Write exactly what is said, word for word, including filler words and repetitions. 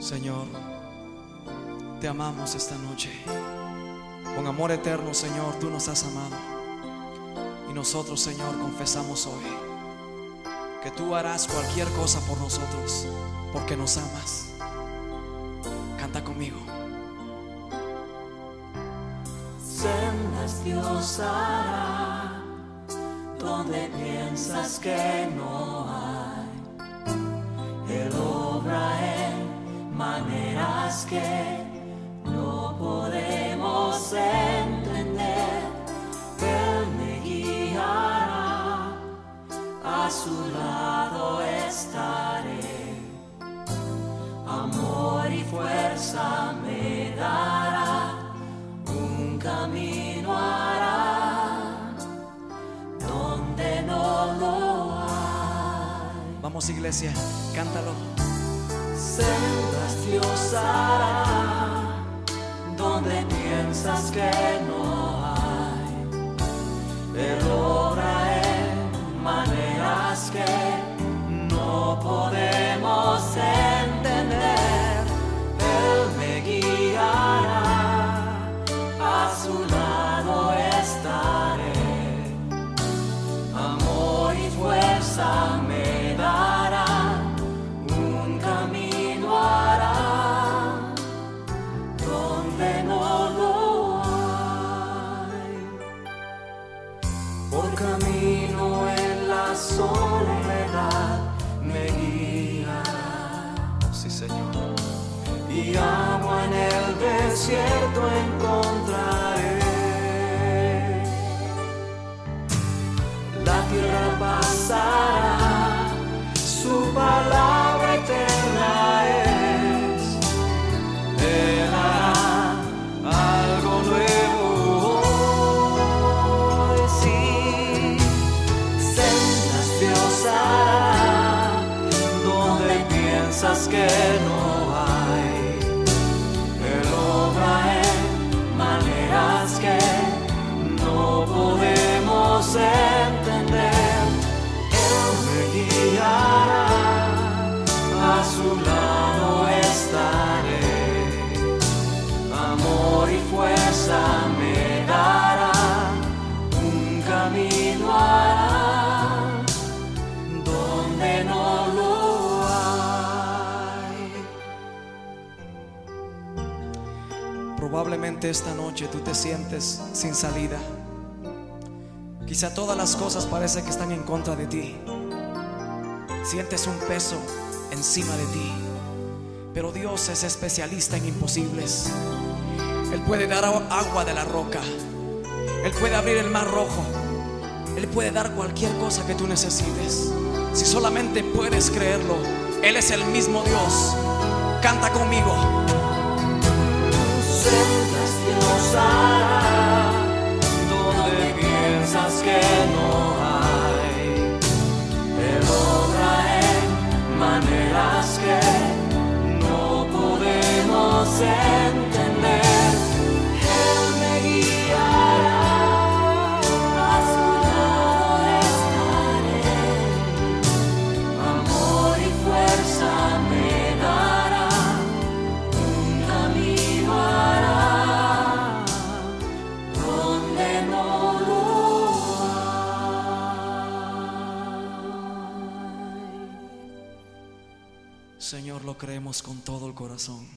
Señor, te amamos esta noche. Con amor eterno, Señor, tú nos has amado. Y nosotros, Señor, confesamos hoy que tú harás cualquier cosa por nosotros, porque nos amas. Canta conmigo. Sendas Dios hará donde piensas que no hay. Él obra en maneras que no podemos entender. Él me guiará, a su lado estaré. Amor y fuerza me dará, un camino hará donde no lo hay. Vamos, iglesia, cántalo. Sendas Dios hará donde piensas que no hay. Él obra en maneras que no podemos entender. Él me guiará, a su lado estaré. Amor y fuerza me dará, un camino hará donde no lo hay. Por camino en la soledad me guiará. Sí, Señor. Y agua en el desierto encontraré. La tierra pasará, su palabra eterna es. Él hará algo nuevo hoy, sí. Sendas Dios hará donde piensas que no hay. Él obra en maneras que no podemos entender. Él me guiará, a su lado estaré. Amor y fuerza me dará, un camino hará donde no lo hay. Probablemente esta noche tú te sientes sin salida. Quizá todas las cosas parece que están en contra de ti. Sientes un peso encima de ti. Pero Dios es especialista en imposibles. Él puede dar agua de la roca. Él puede abrir el mar rojo. Él puede dar cualquier cosa que tú necesites. Si solamente puedes creerlo, Él es el mismo Dios. Canta conmigo. Sendas Dios hará donde piensas que no hay. Él obra en maneras que no podemos entender. Él me guiará, a su lado estaré. Amor y fuerza me dará, un camino hará donde no lo hay. Señor, lo creemos con todo el corazón.